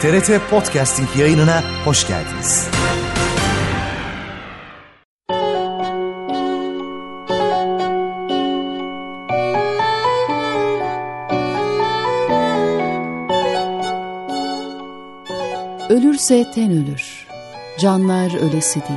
TRT Podcasting yayınına hoş geldiniz. Ölürse ten ölür, canlar ölesi değil.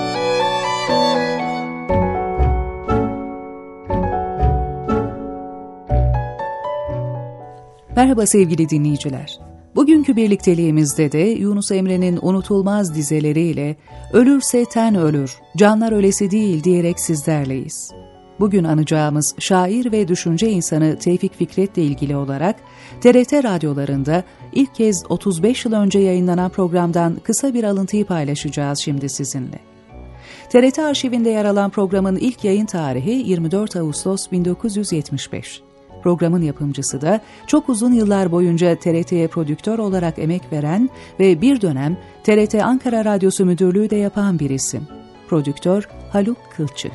Merhaba sevgili dinleyiciler. Bugünkü birlikteliğimizde de Yunus Emre'nin unutulmaz dizeleriyle "Ölürse ten ölür, canlar ölesi değil" diyerek sizlerleyiz. Bugün anacağımız şair ve düşünce insanı Tevfik Fikret'le ilgili olarak TRT radyolarında ilk kez 35 yıl önce yayınlanan programdan kısa bir alıntıyı paylaşacağız şimdi sizinle. TRT arşivinde yer alan programın ilk yayın tarihi 24 Ağustos 1975. Programın yapımcısı da çok uzun yıllar boyunca TRT'ye prodüktör olarak emek veren ve bir dönem TRT Ankara Radyosu Müdürlüğü de yapan bir isim. Prodüktör Haluk Kılçık.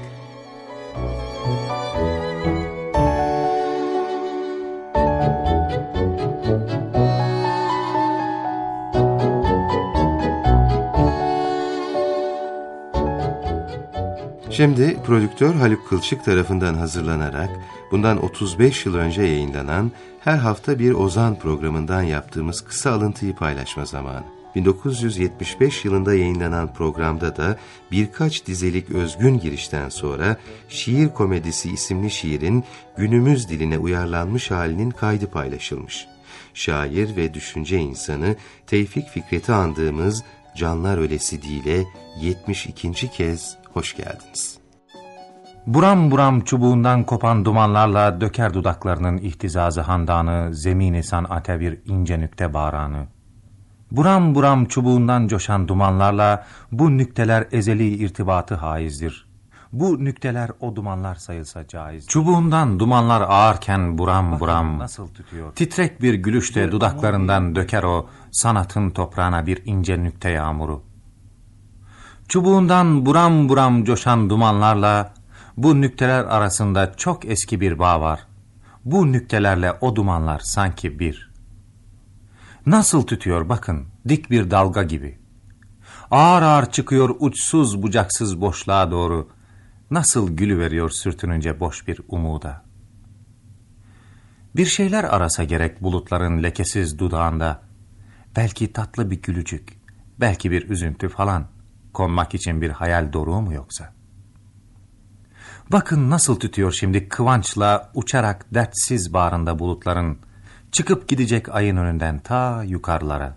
Şimdi prodüktör Haluk Kılçık tarafından hazırlanarak bundan 35 yıl önce yayınlanan her hafta bir Ozan programından yaptığımız kısa alıntıyı paylaşma zamanı. 1975 yılında yayınlanan programda da birkaç dizelik özgün girişten sonra Şiir Komedisi isimli şiirin günümüz diline uyarlanmış halinin kaydı paylaşılmış. Şair ve düşünce insanı Tevfik Fikret'i andığımız Canlar Ölesi Değil'e 72. kez hoş geldiniz. Buram buram çubuğundan kopan dumanlarla döker dudaklarının ihtizazı handanı, zemini sanate bir ince nükte bağranı. Buram buram çubuğundan coşan dumanlarla bu nükteler ezeli irtibatı haizdir. Bu nükteler o dumanlar sayılsa caiz. Çubuğundan dumanlar ağarken buram buram nasıl tütüyor. Titrek bir gülüşte dudaklarından döker o sanatın toprağına bir ince nükte yağmuru. Çubuğundan buram buram coşan dumanlarla bu nükteler arasında çok eski bir bağ var. Bu nüktelerle o dumanlar sanki bir. Nasıl tütüyor bakın, dik bir dalga gibi. Ağır ağır çıkıyor uçsuz bucaksız boşluğa doğru. Nasıl gülüveriyor sürtününce boş bir umuda. Bir şeyler arasa gerek bulutların lekesiz dudağında. Belki tatlı bir gülücük, belki bir üzüntü falan. Konmak için bir hayal doruğu mu yoksa? Bakın nasıl tütüyor şimdi kıvançla uçarak dertsiz bağrında bulutların, çıkıp gidecek ayın önünden ta yukarılara.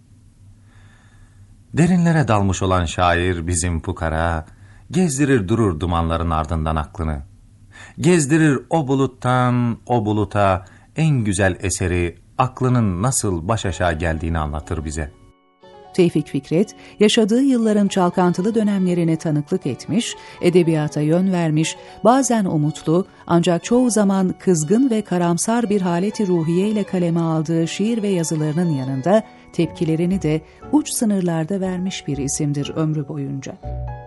Derinlere dalmış olan şair bizim fukara, gezdirir durur dumanların ardından aklını. Gezdirir o buluttan o buluta en güzel eseri, aklının nasıl baş aşağı geldiğini anlatır bize. Tevfik Fikret, yaşadığı yılların çalkantılı dönemlerine tanıklık etmiş, edebiyata yön vermiş, bazen umutlu ancak çoğu zaman kızgın ve karamsar bir haleti ruhiye ile kaleme aldığı şiir ve yazılarının yanında tepkilerini de uç sınırlarda vermiş bir isimdir ömrü boyunca.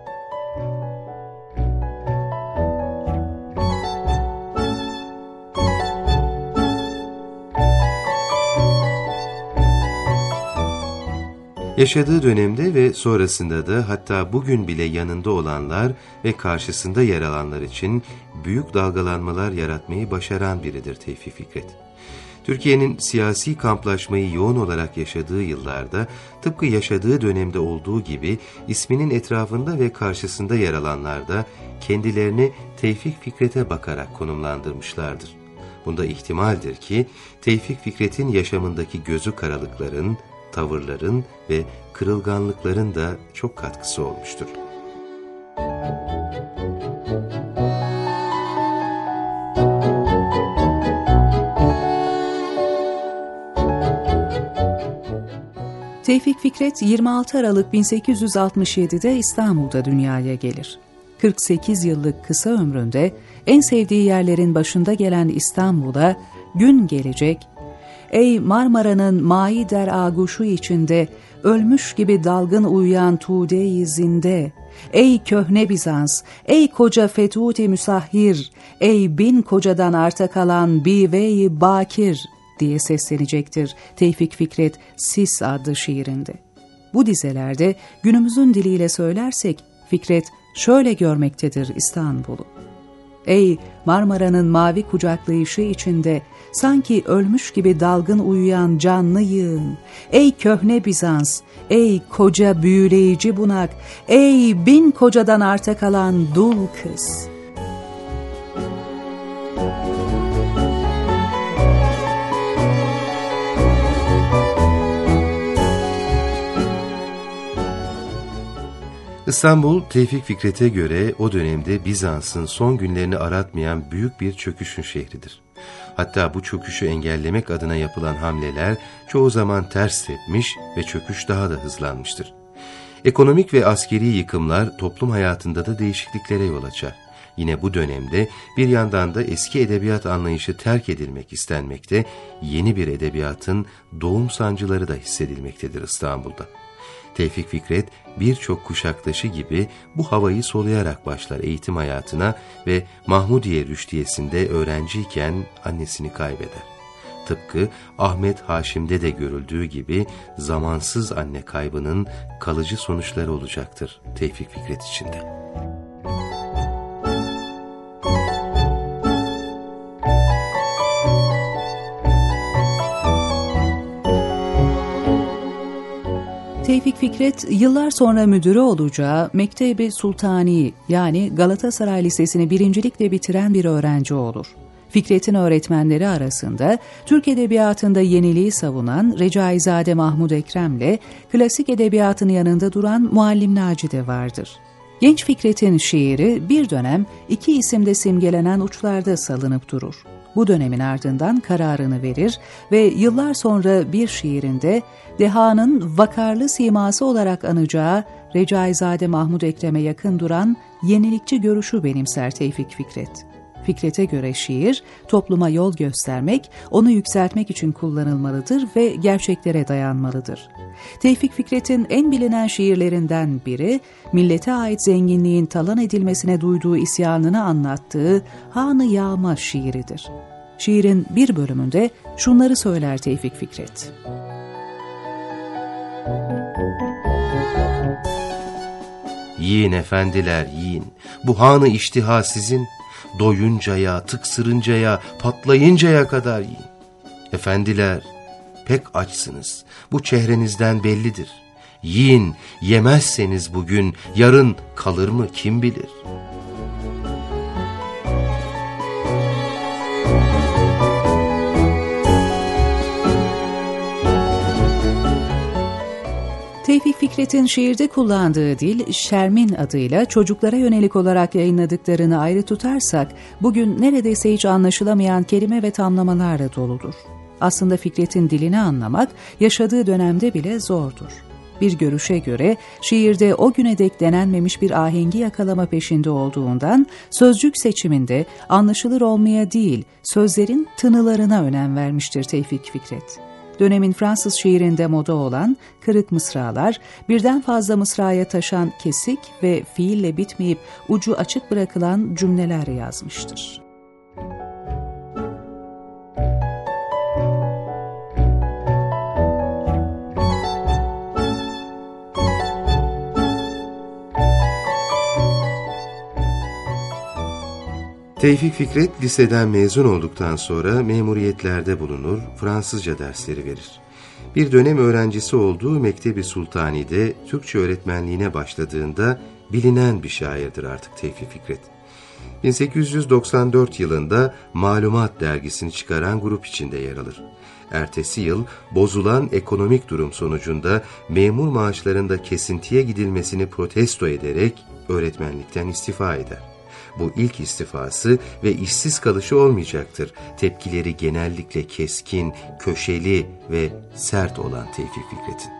Yaşadığı dönemde ve sonrasında da hatta bugün bile yanında olanlar ve karşısında yer alanlar için büyük dalgalanmalar yaratmayı başaran biridir Tevfik Fikret. Türkiye'nin siyasi kamplaşmayı yoğun olarak yaşadığı yıllarda tıpkı yaşadığı dönemde olduğu gibi isminin etrafında ve karşısında yer alanlar da kendilerini Tevfik Fikret'e bakarak konumlandırmışlardır. Bunda ihtimaldir ki Tevfik Fikret'in yaşamındaki gözü karalıkların, tavırların ve kırılganlıkların da çok katkısı olmuştur. Tevfik Fikret 26 Aralık 1867'de İstanbul'da dünyaya gelir. 48 yıllık kısa ömründe en sevdiği yerlerin başında gelen İstanbul'a gün gelecek, ey Marmara'nın mayi der ağuşu içinde, ölmüş gibi dalgın uyuyan tuğde-i zinde, ey köhne Bizans, ey koca Fetut-i Müsahhir, ey bin kocadan arta kalan Bive-i Bakir, diye seslenecektir Tevfik Fikret Sis adlı şiirinde. Bu dizelerde günümüzün diliyle söylersek Fikret şöyle görmektedir İstanbul'u. Ey Marmara'nın mavi kucaklayışı içinde sanki ölmüş gibi dalgın uyuyan canlı yığın, ey köhne Bizans, ey koca büyüleyici bunak, ey bin kocadan arta kalan dul kız. İstanbul, Tevfik Fikret'e göre o dönemde Bizans'ın son günlerini aratmayan büyük bir çöküşün şehridir. Hatta bu çöküşü engellemek adına yapılan hamleler çoğu zaman ters tepmiş ve çöküş daha da hızlanmıştır. Ekonomik ve askeri yıkımlar toplum hayatında da değişikliklere yol açar. Yine bu dönemde bir yandan da eski edebiyat anlayışı terk edilmek istenmekte, yeni bir edebiyatın doğum sancıları da hissedilmektedir İstanbul'da. Tevfik Fikret birçok kuşaktaşı gibi bu havayı soluyarak başlar eğitim hayatına ve Mahmudiye Rüştiyesi'nde öğrenciyken annesini kaybeder. Tıpkı Ahmet Haşim'de de görüldüğü gibi zamansız anne kaybının kalıcı sonuçları olacaktır Tevfik Fikret için de. Tevfik Fikret, yıllar sonra müdürü olacağı Mektebi Sultani yani Galatasaray Lisesi'ni birincilikle bitiren bir öğrenci olur. Fikret'in öğretmenleri arasında Türk edebiyatında yeniliği savunan Recaizade Mahmud Ekrem'le klasik edebiyatın yanında duran Muallim Naci de vardır. Genç Fikret'in şiiri bir dönem iki isimde simgelenen uçlarda salınıp durur. Bu dönemin ardından kararını verir ve yıllar sonra bir şiirinde dehanın vakarlı siması olarak anacağı Recaizade Mahmud Ekrem'e yakın duran yenilikçi görüşü benimser Tevfik Fikret. Fikret'e göre şiir, topluma yol göstermek, onu yükseltmek için kullanılmalıdır ve gerçeklere dayanmalıdır. Tevfik Fikret'in en bilinen şiirlerinden biri, millete ait zenginliğin talan edilmesine duyduğu isyanını anlattığı Han-ı Yağma şiiridir. Şiirin bir bölümünde şunları söyler Tevfik Fikret. Yiyin efendiler yiyin, bu hanı iştiha sizin, doyuncaya, tıksırıncaya, patlayıncaya kadar yiyin. Efendiler, pek açsınız, bu çehrenizden bellidir. Yiyin, yemezseniz bugün, yarın kalır mı kim bilir? Tevfik Fikret'in şiirde kullandığı dil, Şermin adıyla çocuklara yönelik olarak yayınladıklarını ayrı tutarsak, bugün neredeyse hiç anlaşılamayan kelime ve tamlamalarla doludur. Aslında Fikret'in dilini anlamak, yaşadığı dönemde bile zordur. Bir görüşe göre, şiirde o güne dek denenmemiş bir ahengi yakalama peşinde olduğundan, sözcük seçiminde anlaşılır olmaya değil, sözlerin tınılarına önem vermiştir Tevfik Fikret. Dönemin Fransız şiirinde moda olan kırık mısralar, birden fazla mısraya taşan kesik ve fiille bitmeyip ucu açık bırakılan cümleler yazmıştır. Tevfik Fikret liseden mezun olduktan sonra memuriyetlerde bulunur, Fransızca dersleri verir. Bir dönem öğrencisi olduğu Mektebi Sultani'de Türkçe öğretmenliğine başladığında bilinen bir şairdir artık Tevfik Fikret. 1894 yılında Malumat dergisini çıkaran grup içinde yer alır. Ertesi yıl bozulan ekonomik durum sonucunda memur maaşlarında kesintiye gidilmesini protesto ederek öğretmenlikten istifa eder. Bu ilk istifası ve işsiz kalışı olmayacaktır. Tepkileri genellikle keskin, köşeli ve sert olan Tevfik Fikret'in.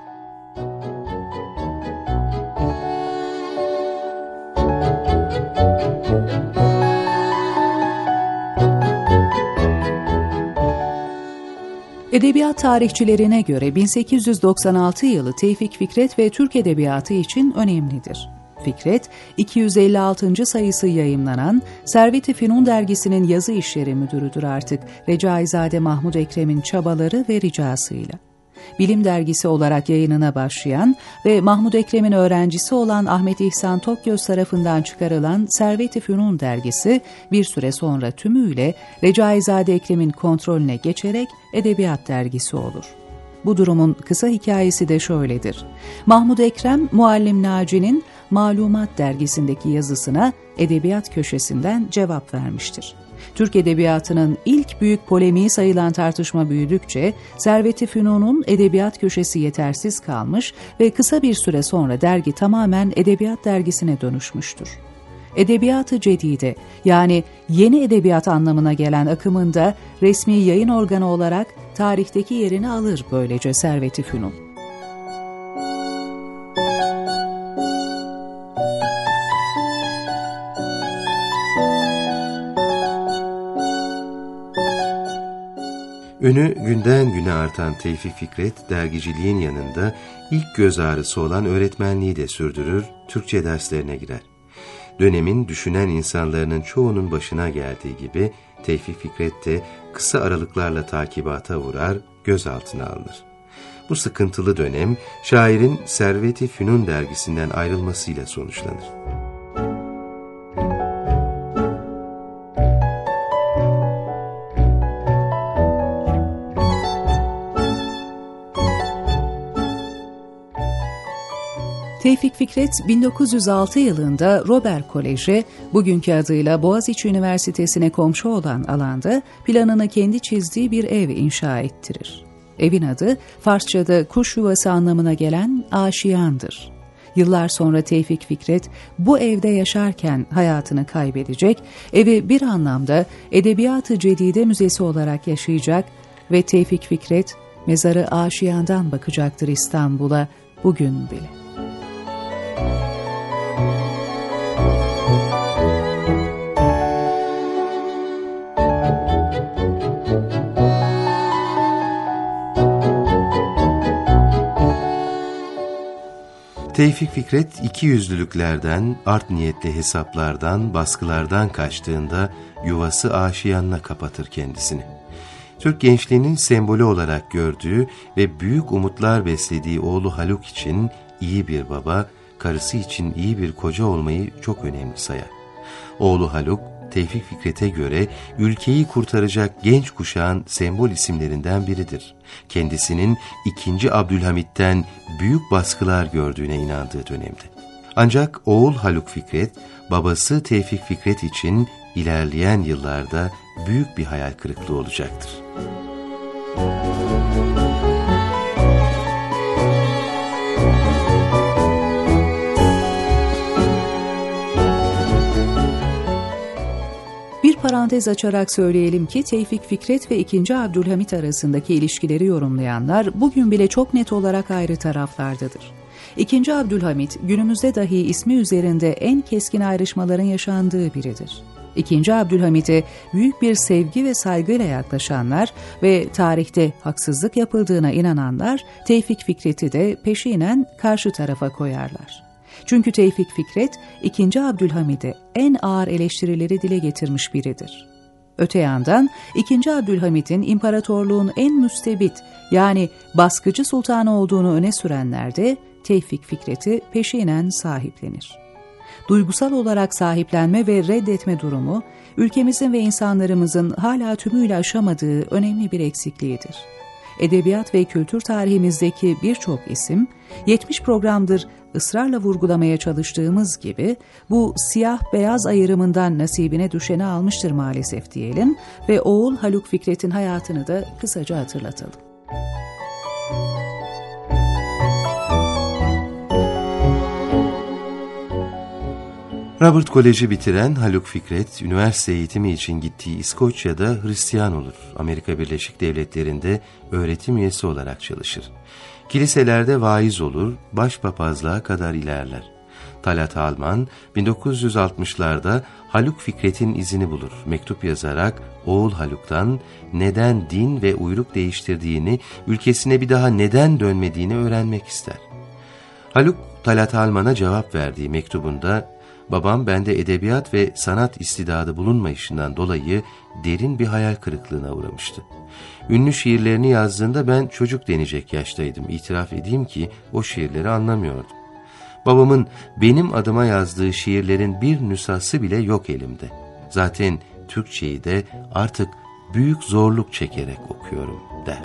Edebiyat tarihçilerine göre 1896 yılı Tevfik Fikret ve Türk Edebiyatı için önemlidir. Fikret, 256. sayısı yayımlanan Servet-i Fünun dergisinin yazı işleri müdürüdür artık Recaizade Mahmud Ekrem'in çabaları ve ricasıyla. Bilim dergisi olarak yayınına başlayan ve Mahmud Ekrem'in öğrencisi olan Ahmet İhsan Tokgöz tarafından çıkarılan Servet-i Fünun dergisi bir süre sonra tümüyle Recaizade Ekrem'in kontrolüne geçerek edebiyat dergisi olur. Bu durumun kısa hikayesi de şöyledir. Mahmud Ekrem, Muallim Naci'nin Malumat dergisindeki yazısına edebiyat köşesinden cevap vermiştir. Türk edebiyatının ilk büyük polemiği sayılan tartışma büyüdükçe Servet-i Fünun'un edebiyat köşesi yetersiz kalmış ve kısa bir süre sonra dergi tamamen edebiyat dergisine dönüşmüştür. Edebiyat-ı Cedide, yani yeni edebiyat anlamına gelen akımında resmi yayın organı olarak tarihteki yerini alır böylece Servet-i Fünun. Ünü günden güne artan Tevfik Fikret, dergiciliğin yanında ilk göz ağrısı olan öğretmenliği de sürdürür, Türkçe derslerine girer. Dönemin düşünen insanların çoğunun başına geldiği gibi Tevfik Fikret de kısa aralıklarla takibata uğrar, gözaltına alınır. Bu sıkıntılı dönem şairin Servet-i Fünun dergisinden ayrılmasıyla sonuçlanır. Tevfik Fikret 1906 yılında Robert Kolej'e, bugünkü adıyla Boğaziçi Üniversitesi'ne komşu olan alanda planını kendi çizdiği bir ev inşa ettirir. Evin adı Farsça'da kuş yuvası anlamına gelen Aşiyan'dır. Yıllar sonra Tevfik Fikret bu evde yaşarken hayatını kaybedecek, evi bir anlamda Edebiyat-ı Cedide Müzesi olarak yaşayacak ve Tevfik Fikret mezarı Aşiyan'dan bakacaktır İstanbul'a bugün bile. Tevfik Fikret ikiyüzlülüklerden, art niyetli hesaplardan, baskılardan kaçtığında yuvası Aşiyan'la kapatır kendisini. Türk gençliğinin sembolü olarak gördüğü ve büyük umutlar beslediği oğlu Haluk için iyi bir baba, karısı için iyi bir koca olmayı çok önemli sayar. Oğlu Haluk, Tevfik Fikret'e göre ülkeyi kurtaracak genç kuşağın sembol isimlerinden biridir. Kendisinin 2. Abdülhamit'ten büyük baskılar gördüğüne inandığı dönemde. Ancak oğul Haluk Fikret, babası Tevfik Fikret için ilerleyen yıllarda büyük bir hayal kırıklığı olacaktır. Parantez açarak söyleyelim ki Tevfik Fikret ve 2. Abdülhamit arasındaki ilişkileri yorumlayanlar bugün bile çok net olarak ayrı taraflardadır. 2. Abdülhamit günümüzde dahi ismi üzerinde en keskin ayrışmaların yaşandığı biridir. 2. Abdülhamit'e büyük bir sevgi ve saygıyla yaklaşanlar ve tarihte haksızlık yapıldığına inananlar Tevfik Fikret'i de peşinen karşı tarafa koyarlar. Çünkü Tevfik Fikret, 2. Abdülhamid'e en ağır eleştirileri dile getirmiş biridir. Öte yandan 2. Abdülhamid'in imparatorluğun en müstebit yani baskıcı sultanı olduğunu öne sürenler de Tevfik Fikret'i peşinen sahiplenir. Duygusal olarak sahiplenme ve reddetme durumu, ülkemizin ve insanlarımızın hala tümüyle aşamadığı önemli bir eksikliğidir. Edebiyat ve kültür tarihimizdeki birçok isim, 70 programdır ısrarla vurgulamaya çalıştığımız gibi bu siyah-beyaz ayrımından nasibine düşeni almıştır maalesef diyelim ve oğul Haluk Fikret'in hayatını da kısaca hatırlatalım. Robert Kolej'i bitiren Haluk Fikret, üniversite eğitimi için gittiği İskoçya'da Hristiyan olur. Amerika Birleşik Devletleri'nde öğretim üyesi olarak çalışır. Kiliselerde vaiz olur, başpapazlığa kadar ilerler. Talat Alman, 1960'larda Haluk Fikret'in izini bulur. Mektup yazarak oğul Haluk'tan neden din ve uyruk değiştirdiğini, ülkesine bir daha neden dönmediğini öğrenmek ister. Haluk, Talat Halman'a cevap verdiği mektubunda, babam bende edebiyat ve sanat istidadı bulunmayışından dolayı derin bir hayal kırıklığına uğramıştı. Ünlü şiirlerini yazdığında ben çocuk denecek yaştaydım. İtiraf edeyim ki o şiirleri anlamıyordum. Babamın benim adıma yazdığı şiirlerin bir nüshası bile yok elimde. Zaten Türkçeyi de artık büyük zorluk çekerek okuyorum der.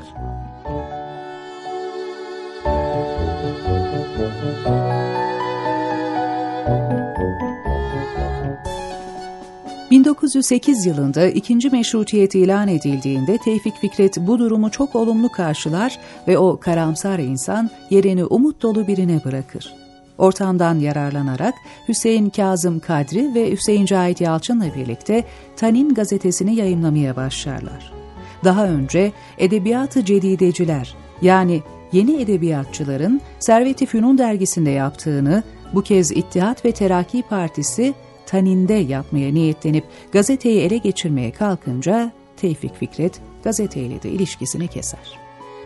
...1908 yılında 2. Meşrutiyet ilan edildiğinde Tevfik Fikret bu durumu çok olumlu karşılar ve o karamsar insan yerini umut dolu birine bırakır. Ortamdan yararlanarak Hüseyin Kazım Kadri ve Hüseyin Cahit Yalçın'la birlikte Tanin gazetesini yayımlamaya başlarlar. Daha önce Edebiyat-ı Cedideciler, yani yeni edebiyatçıların Servet-i Fünun dergisinde yaptığını bu kez İttihat ve Terakki Partisi Tanin'de yapmaya niyetlenip gazeteyi ele geçirmeye kalkınca Tevfik Fikret gazeteyle de ilişkisini keser.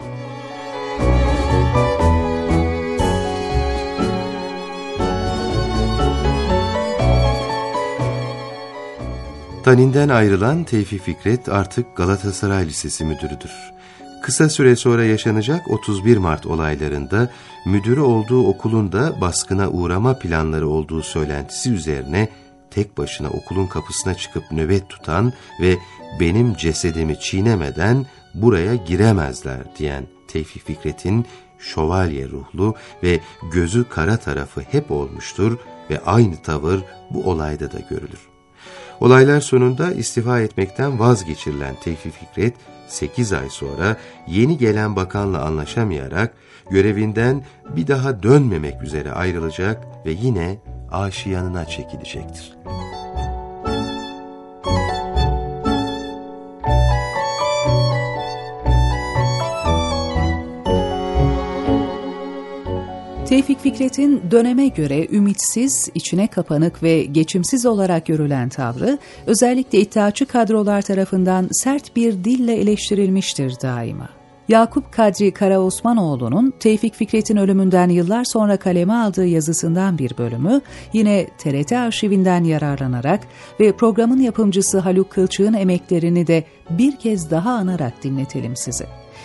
Tanin'den ayrılan Tevfik Fikret artık Galatasaray Lisesi müdürüdür. Kısa süre sonra yaşanacak 31 Mart olaylarında müdürü olduğu okulun da baskına uğrama planları olduğu söylentisi üzerine tek başına okulun kapısına çıkıp nöbet tutan ve benim cesedimi çiğnemeden buraya giremezler diyen Tevfik Fikret'in şövalye ruhlu ve gözü kara tarafı hep olmuştur ve aynı tavır bu olayda da görülür. Olaylar sonunda istifa etmekten vazgeçirilen Tevfik Fikret, 8 ay sonra yeni gelen bakanla anlaşamayarak görevinden bir daha dönmemek üzere ayrılacak ve yine aşiyanına çekilecektir. Tevfik Fikret'in döneme göre ümitsiz, içine kapanık ve geçimsiz olarak görülen tavrı, özellikle iddiaçı kadrolar tarafından sert bir dille eleştirilmiştir daima. Yakup Kadri Karaosmanoğlu'nun Tevfik Fikret'in ölümünden yıllar sonra kaleme aldığı yazısından bir bölümü, yine TRT arşivinden yararlanarak ve programın yapımcısı Haluk Kılçık'ın emeklerini de bir kez daha anarak dinletelim size.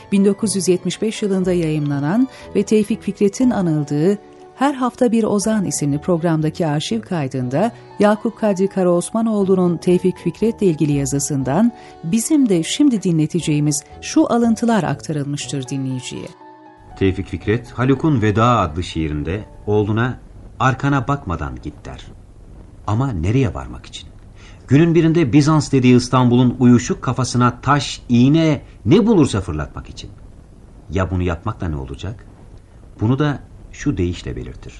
1975 yılında yayımlanan ve Tevfik Fikret'in anıldığı Her Hafta Bir Ozan isimli programdaki arşiv kaydında Yakup Kadri Karaosmanoğlu'nun Tevfik Fikret'le ilgili yazısından bizim de şimdi dinleteceğimiz şu alıntılar aktarılmıştır dinleyiciye. Tevfik Fikret, Haluk'un Veda adlı şiirinde oğluna arkana bakmadan git der. Ama nereye varmak için? Günün birinde Bizans dediği İstanbul'un uyuşuk kafasına taş, iğne ne bulursa fırlatmak için. Ya bunu yapmakla ne olacak? Bunu da şu deyişle belirtir.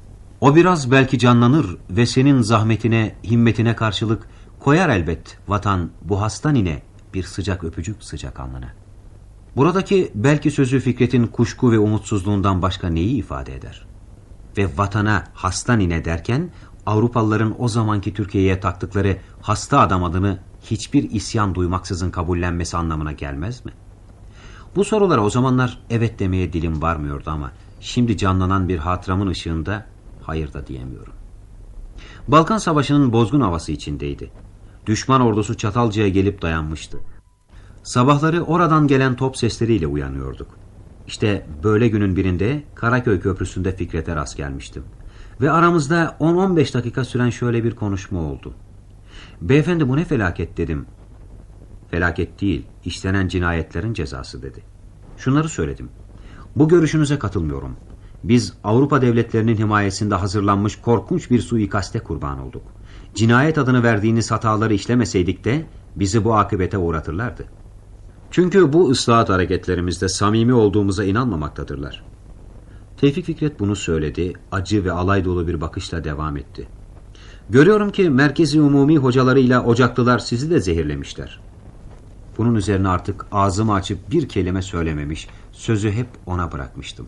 O biraz belki canlanır ve senin zahmetine, himmetine karşılık koyar elbet vatan bu hasta nine bir sıcak öpücük sıcak alnına. Buradaki belki sözü Fikret'in kuşku ve umutsuzluğundan başka neyi ifade eder? Ve vatana hasta nine derken Avrupalıların o zamanki Türkiye'ye taktıkları hasta adam adını hiçbir isyan duymaksızın kabullenmesi anlamına gelmez mi? Bu sorulara o zamanlar evet demeye dilim varmıyordu ama şimdi canlanan bir hatıramın ışığında hayır da diyemiyorum. Balkan Savaşı'nın bozgun havası içindeydi. Düşman ordusu Çatalca'ya gelip dayanmıştı. Sabahları oradan gelen top sesleriyle uyanıyorduk. İşte böyle günün birinde Karaköy Köprüsü'nde Fikret'e rast gelmiştim. Ve aramızda 10-15 dakika süren şöyle bir konuşma oldu. Beyefendi bu ne felaket dedim. Felaket değil, işlenen cinayetlerin cezası dedi. Şunları söyledim. Bu görüşünüze katılmıyorum. Biz Avrupa devletlerinin himayesinde hazırlanmış korkunç bir suikaste kurban olduk. Cinayet adını verdiğiniz hataları işlemeseydik de bizi bu akıbete uğratırlardı. Çünkü bu ıslahat hareketlerimizde samimi olduğumuza inanmamaktadırlar. Tevfik Fikret bunu söyledi, acı ve alay dolu bir bakışla devam etti. Görüyorum ki Merkezi Umumi hocalarıyla Ocaklılar sizi de zehirlemişler. Bunun üzerine artık ağzımı açıp bir kelime söylememiş, sözü hep ona bırakmıştım.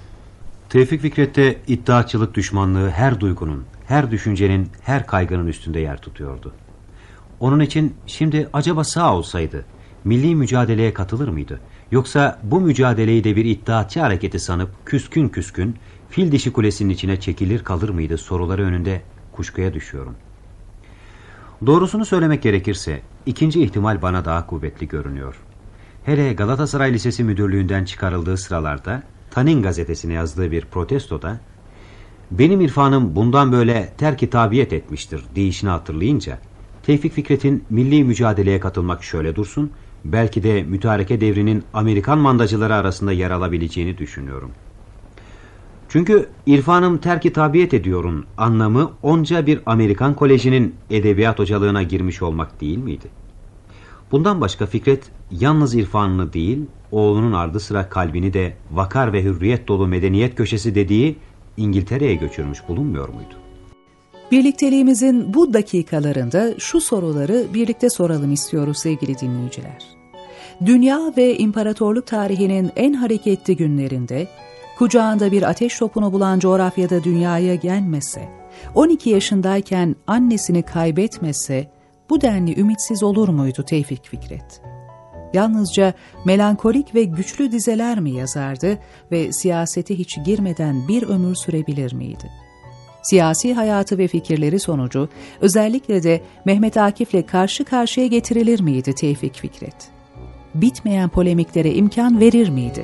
Tevfik Fikret'te iddiaçılık düşmanlığı her duygunun, her düşüncenin, her kaygının üstünde yer tutuyordu. Onun için şimdi acaba sağ olsaydı, milli mücadeleye katılır mıydı? Yoksa bu mücadeleyi de bir iddiatçı hareketi sanıp küskün küskün fil dişi kulesinin içine çekilir kalır mıydı soruları önünde kuşkuya düşüyorum. Doğrusunu söylemek gerekirse ikinci ihtimal bana daha kuvvetli görünüyor. Hele Galatasaray Lisesi müdürlüğünden çıkarıldığı sıralarda Tanin gazetesine yazdığı bir protestoda benim irfanım bundan böyle terk-i tabiyet etmiştir deyişini hatırlayınca Tevfik Fikret'in milli mücadeleye katılmak şöyle dursun, belki de mütareke devrinin Amerikan mandacıları arasında yer alabileceğini düşünüyorum. Çünkü irfanım terk-i tabiyet ediyorun anlamı onca bir Amerikan kolejinin edebiyat hocalığına girmiş olmak değil miydi? Bundan başka Fikret yalnız irfanını değil, oğlunun ardı sıra kalbini de vakar ve hürriyet dolu medeniyet köşesi dediği İngiltere'ye göçürmüş bulunmuyor muydu? Birlikteliğimizin bu dakikalarında şu soruları birlikte soralım istiyoruz sevgili dinleyiciler. Dünya ve imparatorluk tarihinin en hareketli günlerinde, kucağında bir ateş topunu bulan coğrafyada dünyaya gelmese, 12 yaşındayken annesini kaybetmese, bu denli ümitsiz olur muydu Tevfik Fikret? Yalnızca melankolik ve güçlü dizeler mi yazardı ve siyasete hiç girmeden bir ömür sürebilir miydi? Siyasi hayatı ve fikirleri sonucu özellikle de Mehmet Akif'le karşı karşıya getirilir miydi Tevfik Fikret? Bitmeyen polemiklere imkan verir miydi?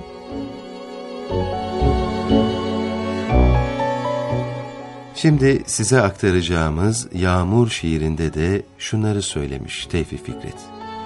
Şimdi size aktaracağımız Yağmur şiirinde de şunları söylemiş Tevfik Fikret.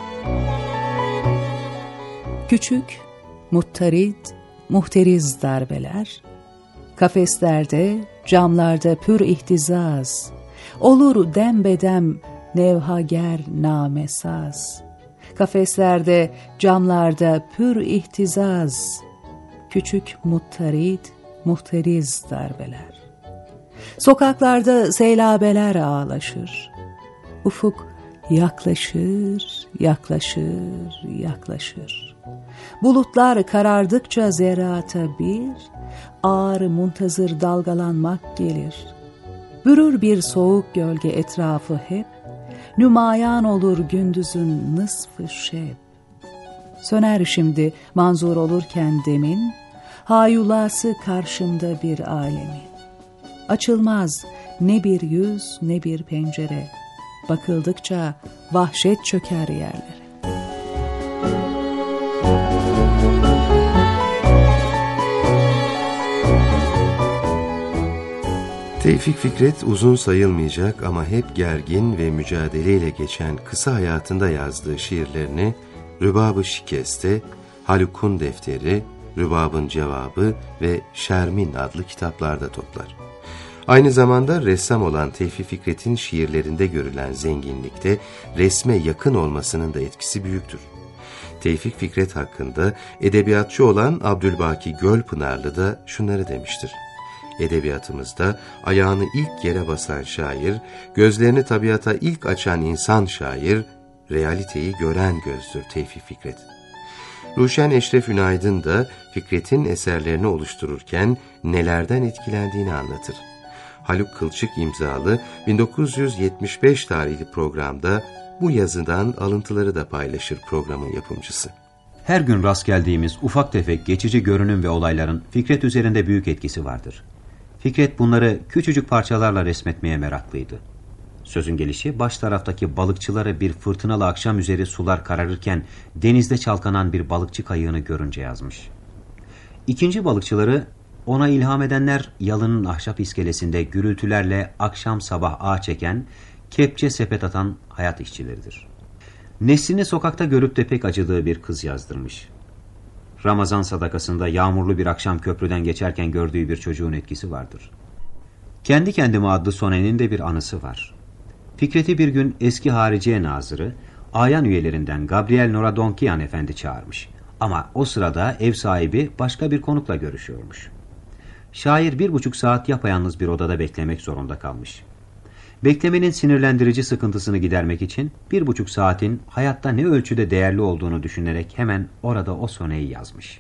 Küçük, muttarid, muhteriz darbeler, kafeslerde, camlarda pür ihtizaz, olur dembedem nevhager namesaz. Kafeslerde, camlarda pür ihtizaz, küçük muttarid, muhteriz darbeler. Sokaklarda seylabeler ağlaşır, ufuk yaklaşır, yaklaşır, yaklaşır. Bulutlar karardıkça zerata bir, ağır muntazır dalgalanmak gelir. Bürür bir soğuk gölge etrafı hep, nümayan olur gündüzün nısfı şeb. Söner şimdi manzur olurken demin, hayulası karşımda bir alemin. Açılmaz ne bir yüz ne bir pencere, bakıldıkça vahşet çöker yerlere. Tevfik Fikret uzun sayılmayacak ama hep gergin ve mücadeleyle geçen kısa hayatında yazdığı şiirlerini Rübab-ı Şikeste, Haluk'un Defteri, Rübab'ın Cevabı ve Şermin adlı kitaplarda toplar. Aynı zamanda ressam olan Tevfik Fikret'in şiirlerinde görülen zenginlikte resme yakın olmasının da etkisi büyüktür. Tevfik Fikret hakkında edebiyatçı olan Abdülbaki Gölpınarlı da şunları demiştir. Edebiyatımızda ayağını ilk yere basan şair, gözlerini tabiata ilk açan insan şair, realiteyi gören gözdür Tevfik Fikret. Ruşen Eşref Ünaydın da Fikret'in eserlerini oluştururken nelerden etkilendiğini anlatır. Haluk Kılçık imzalı 1975 tarihli programda bu yazıdan alıntıları da paylaşır programın yapımcısı. Her gün rast geldiğimiz ufak tefek geçici görünüm ve olayların Fikret üzerinde büyük etkisi vardır. Fikret bunları küçücük parçalarla resmetmeye meraklıydı. Sözün gelişi baş taraftaki balıkçıları bir fırtınalı akşam üzeri sular kararırken denizde çalkanan bir balıkçı kayığını görünce yazmış. İkinci balıkçıları ona ilham edenler yalının ahşap iskelesinde gürültülerle akşam sabah ağ çeken, kepçe sepet atan hayat işçileridir. Neslini sokakta görüp de pek acıdığı bir kız yazdırmış. Ramazan sadakasında yağmurlu bir akşam köprüden geçerken gördüğü bir çocuğun etkisi vardır. Kendi Kendime adlı sonenin de bir anısı var. Fikret'i bir gün eski Hariciye Nazırı, ayan üyelerinden Gabriel Noradonkian Efendi çağırmış. Ama o sırada ev sahibi başka bir konukla görüşüyormuş. Şair 1,5 saat yapayalnız bir odada beklemek zorunda kalmış. Beklemenin sinirlendirici sıkıntısını gidermek için 1,5 saatin hayatta ne ölçüde değerli olduğunu düşünerek hemen orada o soneyi yazmış.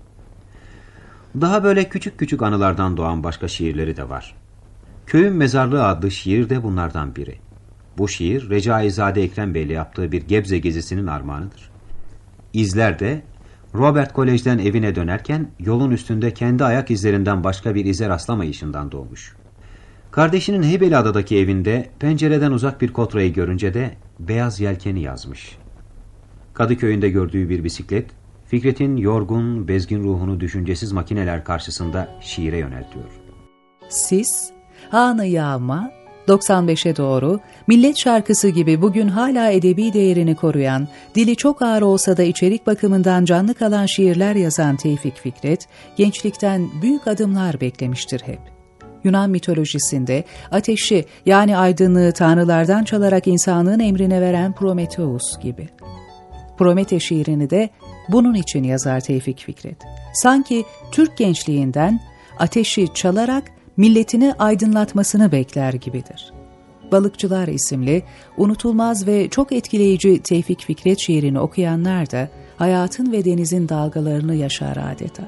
Daha böyle küçük küçük anılardan doğan başka şiirleri de var. Köyün Mezarlığı adlı şiir de bunlardan biri. Bu şiir Recaizade Ekrem Bey'le yaptığı bir Gebze gezisinin armağanıdır. İzler de Robert Kolej'den evine dönerken yolun üstünde kendi ayak izlerinden başka bir ize rastlamayışından doğmuş. Kardeşinin Heybeliada'daki evinde pencereden uzak bir kotrayı görünce de beyaz yelkeni yazmış. Kadıköy'ünde gördüğü bir bisiklet, Fikret'in yorgun, bezgin ruhunu düşüncesiz makineler karşısında şiire yöneltiyor. Sis, Hanı Yağma, 95'e doğru, millet şarkısı gibi bugün hala edebi değerini koruyan, dili çok ağır olsa da içerik bakımından canlı kalan şiirler yazan Tevfik Fikret, gençlikten büyük adımlar beklemiştir hep. Yunan mitolojisinde ateşi yani aydınlığı tanrılardan çalarak insanlığın emrine veren Prometheus gibi. Promete şiirini de bunun için yazar Tevfik Fikret. Sanki Türk gençliğinden ateşi çalarak milletini aydınlatmasını bekler gibidir. Balıkçılar isimli unutulmaz ve çok etkileyici Tevfik Fikret şiirini okuyanlar da hayatın ve denizin dalgalarını yaşar adeta.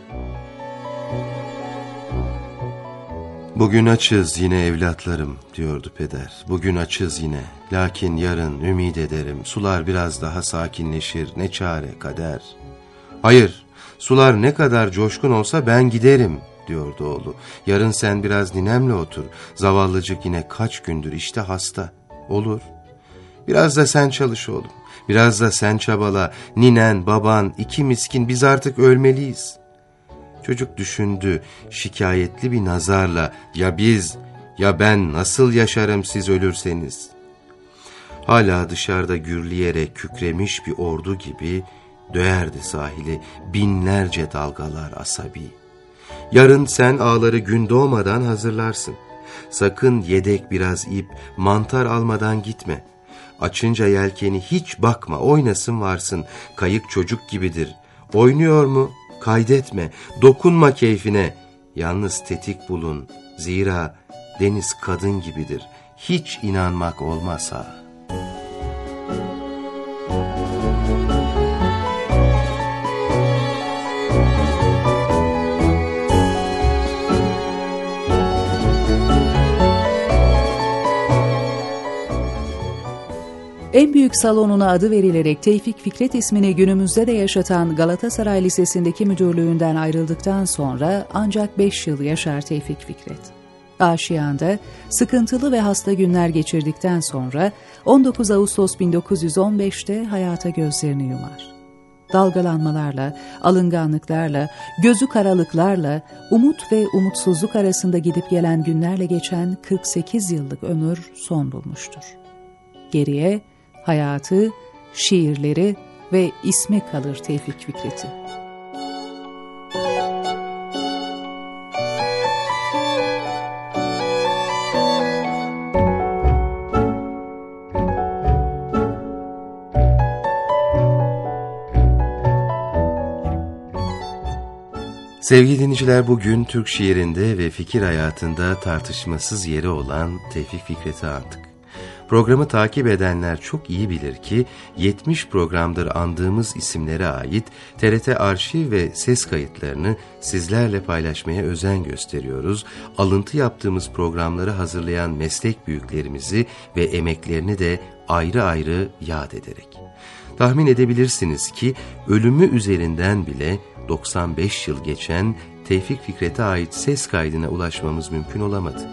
Bugün açız yine evlatlarım diyordu peder. Bugün açız yine. Lakin yarın ümit ederim. Sular biraz daha sakinleşir. Ne çare kader. Hayır, sular ne kadar coşkun olsa ben giderim diyordu oğlu. Yarın sen biraz ninemle otur. Zavallıcık yine kaç gündür işte hasta. Olur. Biraz da sen çalış oğlum. Biraz da sen çabala. Ninen, baban, iki miskin biz artık ölmeliyiz. Çocuk düşündü şikayetli bir nazarla. Ya biz, ya ben nasıl yaşarım siz ölürseniz? Hala dışarıda gürleyerek kükremiş bir ordu gibi döğerdi sahili binlerce dalgalar asabi. Yarın sen ağları gün doğmadan hazırlarsın. Sakın yedek biraz ip, mantar almadan gitme. Açınca yelkeni hiç bakma, oynasın varsın. Kayık çocuk gibidir. Oynuyor mu? Kaydetme, dokunma keyfine. Yalnız tetik bulun. Zira deniz kadın gibidir. Hiç inanmak olmazsa. En büyük salonuna adı verilerek Tevfik Fikret ismini günümüzde de yaşatan Galatasaray Lisesi'ndeki müdürlüğünden ayrıldıktan sonra ancak 5 yıl yaşar Tevfik Fikret. Aşiyan'da sıkıntılı ve hasta günler geçirdikten sonra 19 Ağustos 1915'te hayata gözlerini yumar. Dalgalanmalarla, alınganlıklarla, gözü karalıklarla, umut ve umutsuzluk arasında gidip gelen günlerle geçen 48 yıllık ömür son bulmuştur. Geriye hayatı, şiirleri ve ismi kalır Tevfik Fikret'in. Sevgili dinleyiciler, bugün Türk şiirinde ve fikir hayatında tartışmasız yeri olan Tevfik Fikret'i andık. Programı takip edenler çok iyi bilir ki 70 programdır andığımız isimlere ait TRT arşiv ve ses kayıtlarını sizlerle paylaşmaya özen gösteriyoruz. Alıntı yaptığımız programları hazırlayan meslek büyüklerimizi ve emeklerini de ayrı ayrı yad ederek. Tahmin edebilirsiniz ki ölümü üzerinden bile 95 yıl geçen Tevfik Fikret'e ait ses kaydına ulaşmamız mümkün olamadı.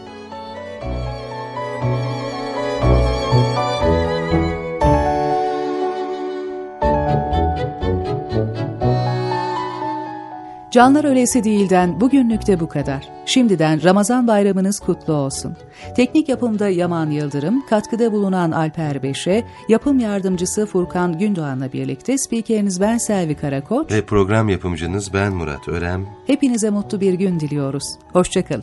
Canlar Öylesi Değil'den bugünlük de bu kadar. Şimdiden Ramazan bayramınız kutlu olsun. Teknik yapımda Yaman Yıldırım, katkıda bulunan Alper Beşe, yapım yardımcısı Furkan Gündoğan'la birlikte spikeriniz ben Selvi Karakoç ve program yapımcınız ben Murat Örem. Hepinize mutlu bir gün diliyoruz. Hoşçakalın.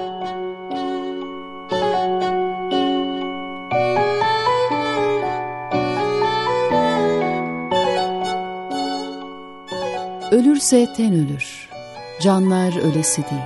Ölürse ten ölür, canlar ölesi değil.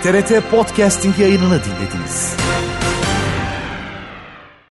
TRT Podcasting yayınını dinlediniz.